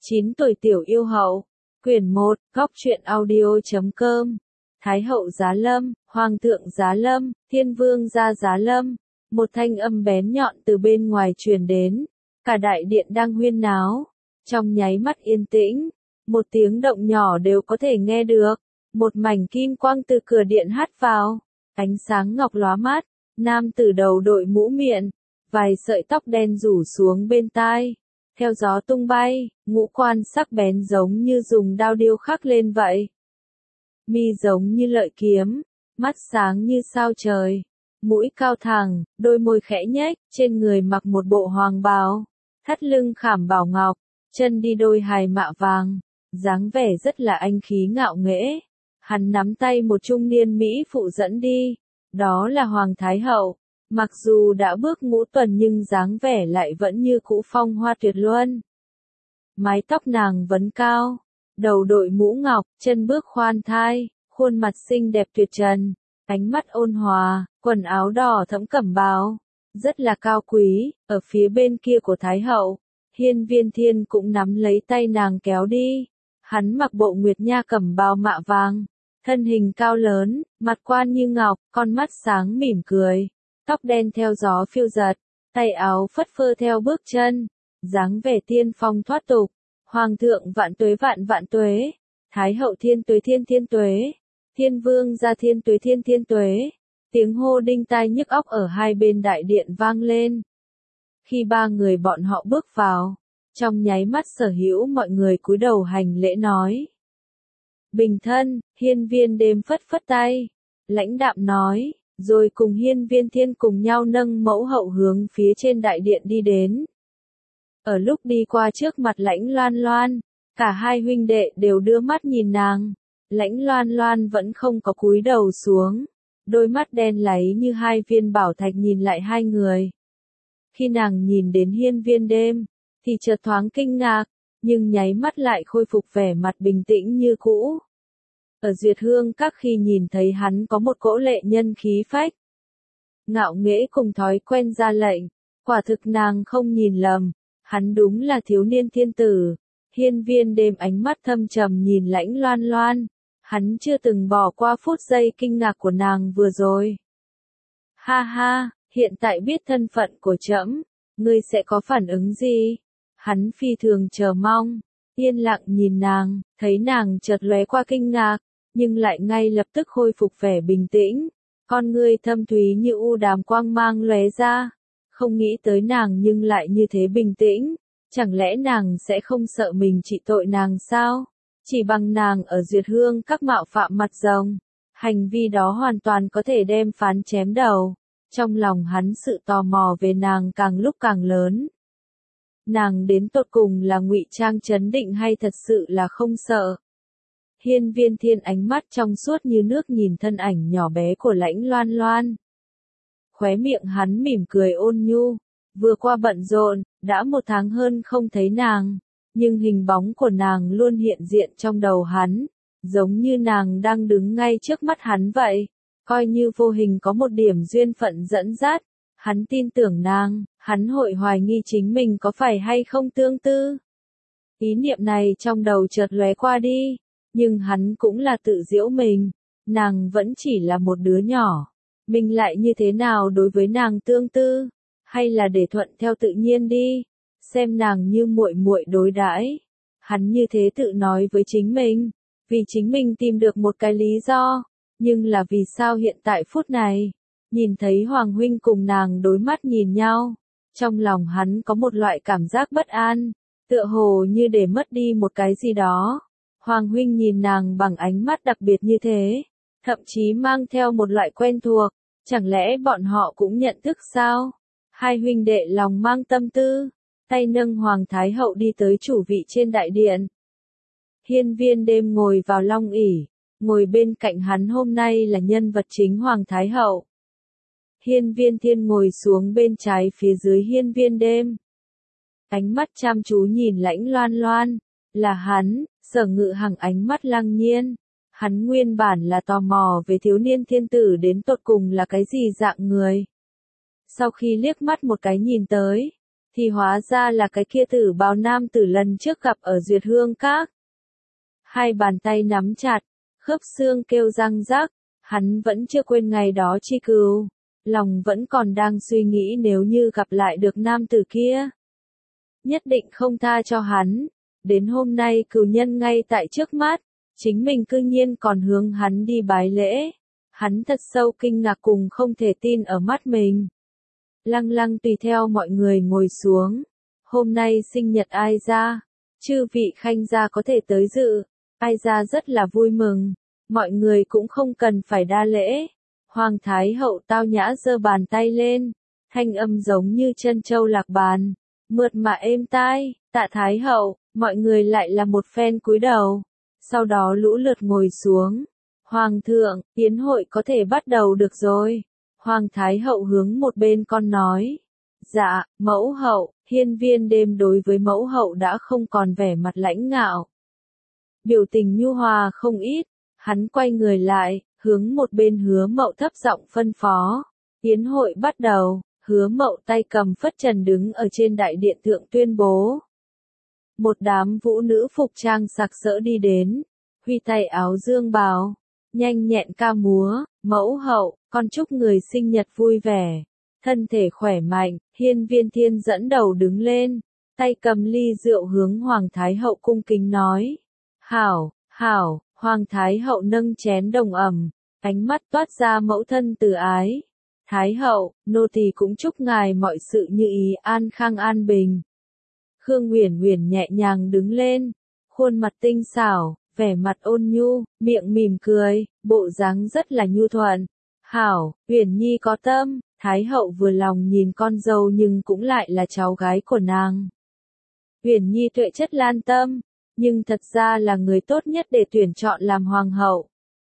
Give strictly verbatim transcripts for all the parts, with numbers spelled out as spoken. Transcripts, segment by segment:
chín tuổi tiểu yêu hậu. Quyển một, góc truyện audio.com. Thái hậu Giá Lâm, Hoàng thượng Giá Lâm, Thiên vương gia Giá Lâm. Một thanh âm bén nhọn từ bên ngoài truyền đến. Cả đại điện đang huyên náo. Trong nháy mắt yên tĩnh, một tiếng động nhỏ đều có thể nghe được. Một mảnh kim quang từ cửa điện hắt vào. Ánh sáng ngọc lóa mắt. Nam tử đầu đội mũ miệng. Vài sợi tóc đen rủ xuống bên tai. Theo gió tung bay, ngũ quan sắc bén giống như dùng đao điêu khắc lên vậy. Mi giống như lợi kiếm, mắt sáng như sao trời, mũi cao thẳng, đôi môi khẽ nhếch, trên người mặc một bộ hoàng bào, thắt lưng khảm bảo ngọc, chân đi đôi hài mạ vàng, dáng vẻ rất là anh khí ngạo nghễ. Hắn nắm tay một trung niên mỹ phụ dẫn đi, đó là Hoàng Thái Hậu. Mặc dù đã bước ngũ tuần nhưng dáng vẻ lại vẫn như cũ phong hoa tuyệt luân. Mái tóc nàng vấn cao, đầu đội mũ ngọc, chân bước khoan thai, khuôn mặt xinh đẹp tuyệt trần, ánh mắt ôn hòa, quần áo đỏ thẫm cẩm bào, rất là cao quý. Ở phía bên kia của Thái Hậu, Hiên Viên Thiên cũng nắm lấy tay nàng kéo đi. Hắn mặc bộ nguyệt nha cẩm bào mạ vàng, thân hình cao lớn, mặt quan như ngọc, con mắt sáng mỉm cười. Tóc đen theo gió phiêu giật, tay áo phất phơ theo bước chân, dáng vẻ tiên phong thoát tục. Hoàng thượng vạn tuế vạn vạn tuế, Thái hậu thiên tuế thiên thiên tuế, Thiên vương gia thiên tuế thiên thiên tuế. Tiếng hô đinh tai nhức óc ở hai bên đại điện vang lên. Khi ba người bọn họ bước vào, trong nháy mắt sở hữu mọi người cúi đầu hành lễ nói. Bình thân, Hiên Viên Đêm phất phất tay, lãnh đạm nói. Rồi cùng Hiên Viên Thiên cùng nhau nâng mẫu hậu hướng phía trên đại điện đi đến. Ở lúc đi qua trước mặt Lãnh Loan Loan, cả hai huynh đệ đều đưa mắt nhìn nàng. Lãnh Loan Loan vẫn không có cúi đầu xuống, đôi mắt đen láy như hai viên bảo thạch nhìn lại hai người. Khi nàng nhìn đến Hiên Viên Đêm, thì chợt thoáng kinh ngạc, nhưng nháy mắt lại khôi phục vẻ mặt bình tĩnh như cũ. Ở Duyệt Hương Các khi nhìn thấy hắn có một cỗ lệ nhân khí phách, ngạo nghễ cùng thói quen ra lệnh, quả thực nàng không nhìn lầm, hắn đúng là thiếu niên thiên tử. Hiên Viên Đêm ánh mắt thâm trầm nhìn Lãnh Loan Loan, hắn chưa từng bỏ qua phút giây kinh ngạc của nàng vừa rồi. Ha ha, hiện tại biết thân phận của trẫm, ngươi sẽ có phản ứng gì? Hắn phi thường chờ mong, yên lặng nhìn nàng, thấy nàng chợt lóe qua kinh ngạc, nhưng lại ngay lập tức khôi phục vẻ bình tĩnh, con ngươi thâm thúy như u đàm quang mang lóe ra, không nghĩ tới nàng nhưng lại như thế bình tĩnh, chẳng lẽ nàng sẽ không sợ mình trị tội nàng sao? Chỉ bằng nàng ở Duyệt Hương Các mạo phạm mặt rồng, hành vi đó hoàn toàn có thể đem phán chém đầu. Trong lòng hắn sự tò mò về nàng càng lúc càng lớn. Nàng đến tột cùng là ngụy trang trấn định hay thật sự là không sợ? Hiên Viên Thiên ánh mắt trong suốt như nước nhìn thân ảnh nhỏ bé của Lãnh Loan Loan. Khóe miệng hắn mỉm cười ôn nhu, vừa qua bận rộn, đã một tháng hơn không thấy nàng, nhưng hình bóng của nàng luôn hiện diện trong đầu hắn, giống như nàng đang đứng ngay trước mắt hắn vậy, coi như vô hình có một điểm duyên phận dẫn dắt, hắn tin tưởng nàng, hắn hội hoài nghi chính mình có phải hay không tương tư. Ý niệm này trong đầu chợt lóe qua đi. Nhưng hắn cũng là tự giễu mình, nàng vẫn chỉ là một đứa nhỏ, mình lại như thế nào đối với nàng tương tư, hay là để thuận theo tự nhiên đi, xem nàng như muội muội đối đãi. Hắn như thế tự nói với chính mình, vì chính mình tìm được một cái lý do, nhưng là vì sao hiện tại phút này, nhìn thấy Hoàng huynh cùng nàng đối mắt nhìn nhau, trong lòng hắn có một loại cảm giác bất an, tựa hồ như để mất đi một cái gì đó. Hoàng huynh nhìn nàng bằng ánh mắt đặc biệt như thế, thậm chí mang theo một loại quen thuộc, chẳng lẽ bọn họ cũng nhận thức sao? Hai huynh đệ lòng mang tâm tư, tay nâng Hoàng Thái Hậu đi tới chủ vị trên đại điện. Hiên Viên Đêm ngồi vào long ỷ, ngồi bên cạnh hắn hôm nay là nhân vật chính Hoàng Thái Hậu. Hiên Viên Thiên ngồi xuống bên trái phía dưới Hiên Viên Đêm. Ánh mắt chăm chú nhìn Lãnh Loan Loan, là hắn. Sở Ngự Hằng ánh mắt lăng nhiên, hắn nguyên bản là tò mò về thiếu niên thiên tử đến tột cùng là cái gì dạng người. Sau khi liếc mắt một cái nhìn tới, thì hóa ra là cái kia tử bào nam tử lần trước gặp ở Duyệt Hương Các. Hai bàn tay nắm chặt, khớp xương kêu răng rắc, hắn vẫn chưa quên ngày đó chi cừu, lòng vẫn còn đang suy nghĩ nếu như gặp lại được nam tử kia. Nhất định không tha cho hắn, đến hôm nay cừu nhân ngay tại trước mắt, chính mình cư nhiên còn hướng hắn đi bái lễ. Hắn thật sâu kinh ngạc cùng không thể tin ở mắt mình. Lăng Lăng tùy theo mọi người ngồi xuống. Hôm nay sinh nhật Ai Gia, chư vị khanh gia có thể tới dự. Ai Gia rất là vui mừng, mọi người cũng không cần phải đa lễ. Hoàng Thái Hậu tao nhã giơ bàn tay lên, thanh âm giống như chân châu lạc bàn, mượt mà êm tai. Tạ Thái Hậu, mọi người lại là một phen cúi đầu, sau đó lũ lượt ngồi xuống. Hoàng thượng, yến hội có thể bắt đầu được rồi. Hoàng Thái Hậu hướng một bên con nói. Dạ, mẫu hậu. Hiên Viên Đêm đối với mẫu hậu đã không còn vẻ mặt lãnh ngạo. Biểu tình nhu hòa không ít, hắn quay người lại, hướng một bên Hứa Mậu thấp giọng phân phó. Yến hội bắt đầu. Hứa Mậu tay cầm phất trần đứng ở trên đại điện thượng tuyên bố. Một đám vũ nữ phục trang sặc sỡ đi đến, huy tay áo dương bào, nhanh nhẹn ca múa. Mẫu hậu, con chúc người sinh nhật vui vẻ, thân thể khỏe mạnh. Hiên Viên Thiên dẫn đầu đứng lên, tay cầm ly rượu hướng Hoàng Thái Hậu cung kính nói. Hảo, hảo. Hoàng Thái Hậu nâng chén đồng ẩm, ánh mắt toát ra mẫu thân từ ái. Thái Hậu, nô tỳ cũng chúc ngài mọi sự như ý, an khang an bình. Khương Uyển Uyển nhẹ nhàng đứng lên, khuôn mặt tinh xảo, vẻ mặt ôn nhu, miệng mỉm cười, bộ dáng rất là nhu thuận. Hảo, Uyển Nhi có tâm. Thái Hậu vừa lòng nhìn con dâu nhưng cũng lại là cháu gái của nàng. Uyển Nhi tuệ chất lan tâm, nhưng thật ra là người tốt nhất để tuyển chọn làm hoàng hậu.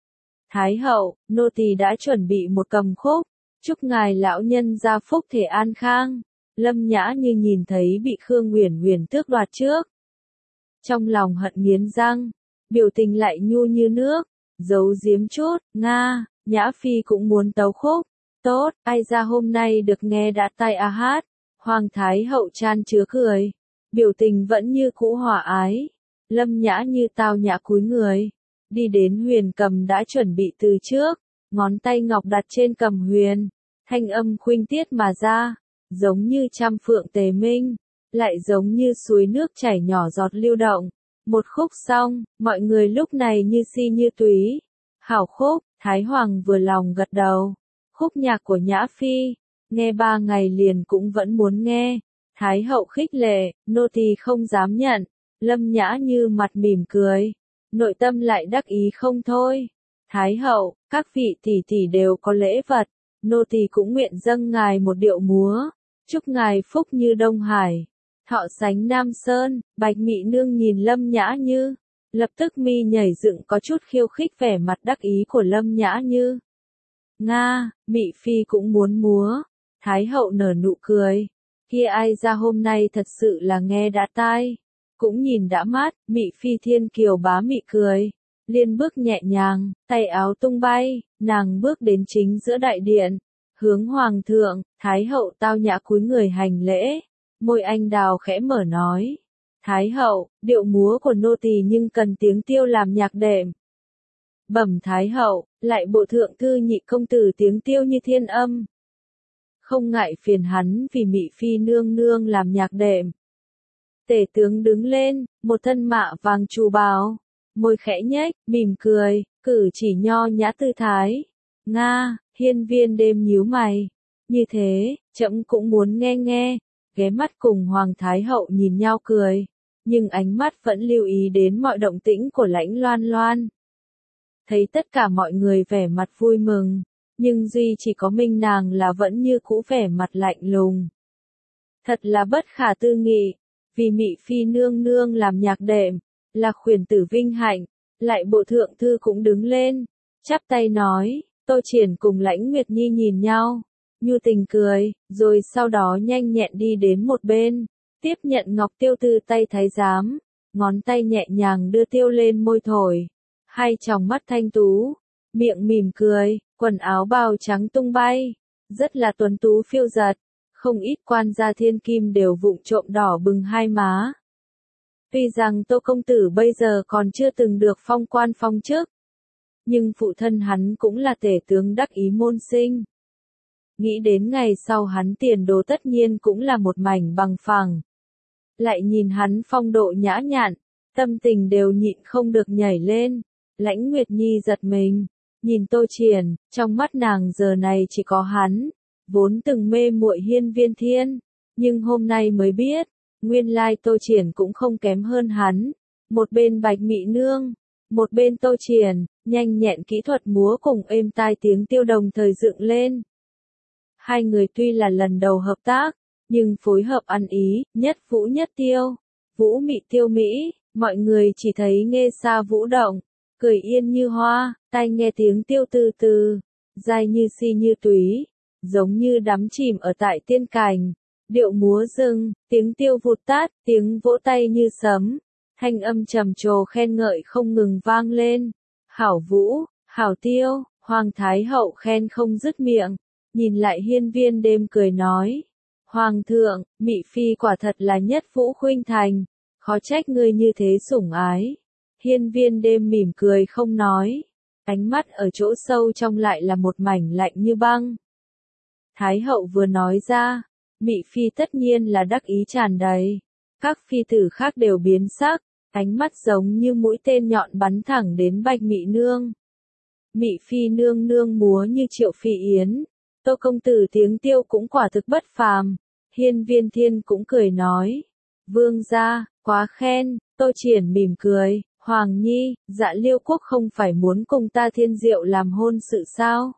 Thái Hậu, nô tỳ đã chuẩn bị một cầm khúc, chúc ngài lão nhân gia phúc thể an khang. Lâm Nhã Như nhìn thấy bị Khương Uyển Uyển tước đoạt trước, trong lòng hận nghiến răng, biểu tình lại nhu như nước, giấu giếm chút. Nga, Nhã Phi cũng muốn tấu khúc. Tốt, Ai Gia hôm nay được nghe đã tai a hát. Hoàng Thái Hậu chan chứa cười, biểu tình vẫn như cũ hòa ái. Lâm Nhã Như tao nhã cúi người, đi đến huyền cầm đã chuẩn bị từ trước, ngón tay ngọc đặt trên cầm huyền, thanh âm khuynh tiết mà ra, giống như trăm phượng tề minh, lại giống như suối nước chảy nhỏ giọt lưu động. Một khúc xong, mọi người lúc này như si như túy. Hảo khúc. Thái Hoàng vừa lòng gật đầu. Khúc nhạc của Nhã Phi, nghe ba ngày liền cũng vẫn muốn nghe. Thái Hậu khích lệ, nô tỳ không dám nhận. Lâm Nhã Như mặt mỉm cười, nội tâm lại đắc ý không thôi. Thái Hậu, các vị tỷ tỷ đều có lễ vật, nô tỳ cũng nguyện dâng ngài một điệu múa, chúc ngài phúc như Đông Hải, thọ sánh Nam Sơn. Bạch Mị Nương nhìn Lâm Nhã Như, lập tức mi nhảy dựng có chút khiêu khích vẻ mặt đắc ý của Lâm Nhã Như. Nga, Mị Phi cũng muốn múa. Thái Hậu nở nụ cười, kia Ai Gia hôm nay thật sự là nghe đã tai, cũng nhìn đã mát. Mị Phi thiên kiều bá mị cười, liên bước nhẹ nhàng, tay áo tung bay, nàng bước đến chính giữa đại điện, hướng Hoàng thượng. Thái Hậu tao nhã cúi người hành lễ, môi anh đào khẽ mở nói. Thái Hậu, điệu múa của nô tỳ nhưng cần tiếng tiêu làm nhạc đệm. Bẩm Thái Hậu, lại bộ thượng thư nhị công tử tiếng tiêu như thiên âm. Không ngại phiền hắn vì Mị Phi nương nương làm nhạc đệm. Tể tướng đứng lên, một thân mạ vàng trù bào, môi khẽ nhếch, mỉm cười, cử chỉ nho nhã tư thái. Nga, Hiên Viên Đêm nhíu mày. Như thế, trẫm cũng muốn nghe nghe. Ghé mắt cùng Hoàng Thái Hậu nhìn nhau cười, nhưng ánh mắt vẫn lưu ý đến mọi động tĩnh của Lãnh Loan Loan. Thấy tất cả mọi người vẻ mặt vui mừng, nhưng duy chỉ có mình nàng là vẫn như cũ vẻ mặt lạnh lùng. Thật là bất khả tư nghị, vì Mị Phi nương nương làm nhạc đệm, là khuyển tử vinh hạnh. Lại bộ thượng thư cũng đứng lên, chắp tay nói. Tô Triển cùng Lãnh Nguyệt Nhi nhìn nhau, nhu tình cười, rồi sau đó nhanh nhẹn đi đến một bên, tiếp nhận ngọc tiêu từ tay thái giám, ngón tay nhẹ nhàng đưa tiêu lên môi thổi, hai tròng mắt thanh tú, miệng mỉm cười, quần áo bào trắng tung bay, rất là tuấn tú phiêu giật, không ít quan gia thiên kim đều vụng trộm đỏ bừng hai má. Tuy rằng Tô công tử bây giờ còn chưa từng được phong quan phong chức, nhưng phụ thân hắn cũng là tể tướng đắc ý môn sinh. Nghĩ đến ngày sau hắn tiền đồ tất nhiên cũng là một mảnh bằng phẳng. Lại nhìn hắn phong độ nhã nhặn, tâm tình đều nhịn không được nhảy lên. Lãnh Nguyệt Nhi giật mình, nhìn Tô Triển, trong mắt nàng giờ này chỉ có hắn, vốn từng mê muội Hiên Viên Thiên, nhưng hôm nay mới biết, nguyên lai Tô Triển cũng không kém hơn hắn. Một bên Bạch Mị Nương, một bên Tô Triển, nhanh nhẹn kỹ thuật múa cùng êm tai tiếng tiêu đồng thời dựng lên. Hai người tuy là lần đầu hợp tác, nhưng phối hợp ăn ý, nhất vũ nhất tiêu, vũ mị tiêu mỹ, mọi người chỉ thấy nghe xa vũ động, cười yên như hoa, tai nghe tiếng tiêu từ từ, dai như si như túy, giống như đắm chìm ở tại tiên cảnh, điệu múa dừng, tiếng tiêu vụt tát, tiếng vỗ tay như sấm, thanh âm trầm trồ khen ngợi không ngừng vang lên. Hảo vũ, hảo tiêu, Hoàng Thái Hậu khen không dứt miệng, nhìn lại Hiên Viên Đêm cười nói. Hoàng thượng, Mị Phi quả thật là nhất vũ khuynh thành, khó trách ngươi như thế sủng ái. Hiên Viên Đêm mỉm cười không nói, ánh mắt ở chỗ sâu trong lại là một mảnh lạnh như băng. Thái hậu vừa nói ra, Mị Phi tất nhiên là đắc ý tràn đầy. Các phi tử khác đều biến sắc, ánh mắt giống như mũi tên nhọn bắn thẳng đến Bạch Mị Nương. Mị Phi nương nương múa như Triệu Phi Yến, Tô công tử tiếng tiêu cũng quả thực bất phàm. Hiên Viên Thiên cũng cười nói, vương gia, quá khen. Tô Triển mỉm cười, Hoàng Nhi, Dạ Liêu quốc không phải muốn cùng ta Thiên Diệu làm hôn sự sao?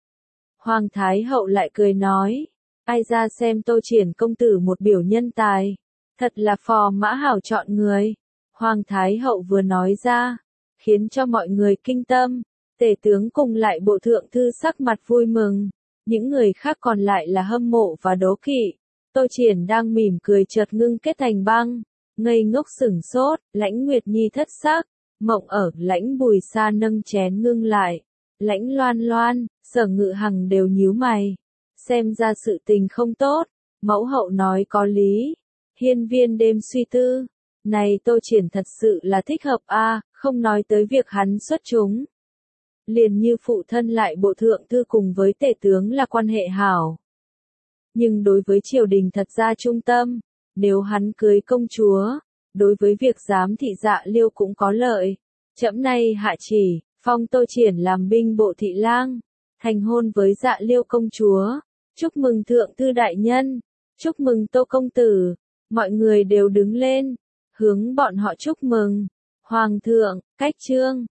Hoàng Thái hậu lại cười nói, ai ra xem Tô Triển công tử một biểu nhân tài, thật là phò mã hảo chọn người. Hoàng Thái hậu vừa nói ra, khiến cho mọi người kinh tâm, tể tướng cùng lại bộ thượng thư sắc mặt vui mừng, những người khác còn lại là hâm mộ và đố kỵ. Tô Triển đang mỉm cười chợt ngưng kết thành băng, ngây ngốc sửng sốt. Lãnh Nguyệt Nhi thất sắc, Mộng Ở, Lãnh Bùi Sa nâng chén ngưng lại, Lãnh Loan Loan, Sở Ngự Hằng đều nhíu mày, xem ra sự tình không tốt. Mẫu hậu nói có lý. Hiên Viên Đêm suy tư, này Tô Triển thật sự là thích hợp a, à, không nói tới việc hắn xuất chúng, liền như phụ thân lại bộ thượng thư cùng với tể tướng là quan hệ hảo. Nhưng đối với triều đình thật ra trung tâm, nếu hắn cưới công chúa, đối với việc giám thị Dạ Liêu cũng có lợi. Trẫm nay hạ chỉ, phong Tô Triển làm binh bộ thị lang, thành hôn với Dạ Liêu công chúa. Chúc mừng thượng thư đại nhân, chúc mừng Tô công tử. Mọi người đều đứng lên, hướng bọn họ chúc mừng. Hoàng thượng, cách chương.